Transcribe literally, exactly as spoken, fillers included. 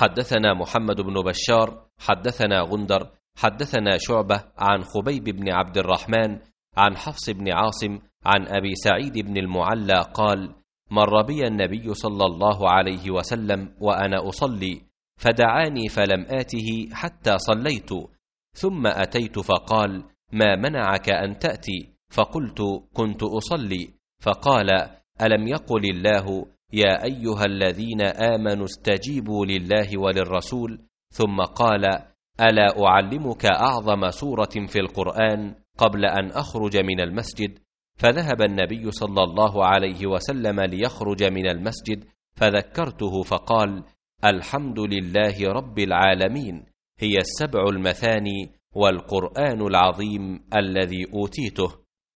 حدثنا محمد بن بشار حدثنا غندر حدثنا شعبة عن خبيب بن عبد الرحمن عن حفص بن عاصم عن أبي سعيد بن المعلى قال: مر بي النبي صلى الله عليه وسلم وأنا أصلي، فدعاني فلم آته حتى صليت، ثم أتيت فقال: ما منعك أن تأتي؟ فقلت: كنت أصلي. فقال: ألم يقل الله: يا أيها الذين آمنوا استجيبوا لله وللرسول؟ ثم قال: ألا أعلمك أعظم سورة في القرآن قبل أن أخرج من المسجد؟ فذهب النبي صلى الله عليه وسلم ليخرج من المسجد، فذكرته فقال: الحمد لله رب العالمين، هي السبع المثاني والقرآن العظيم الذي أوتيته.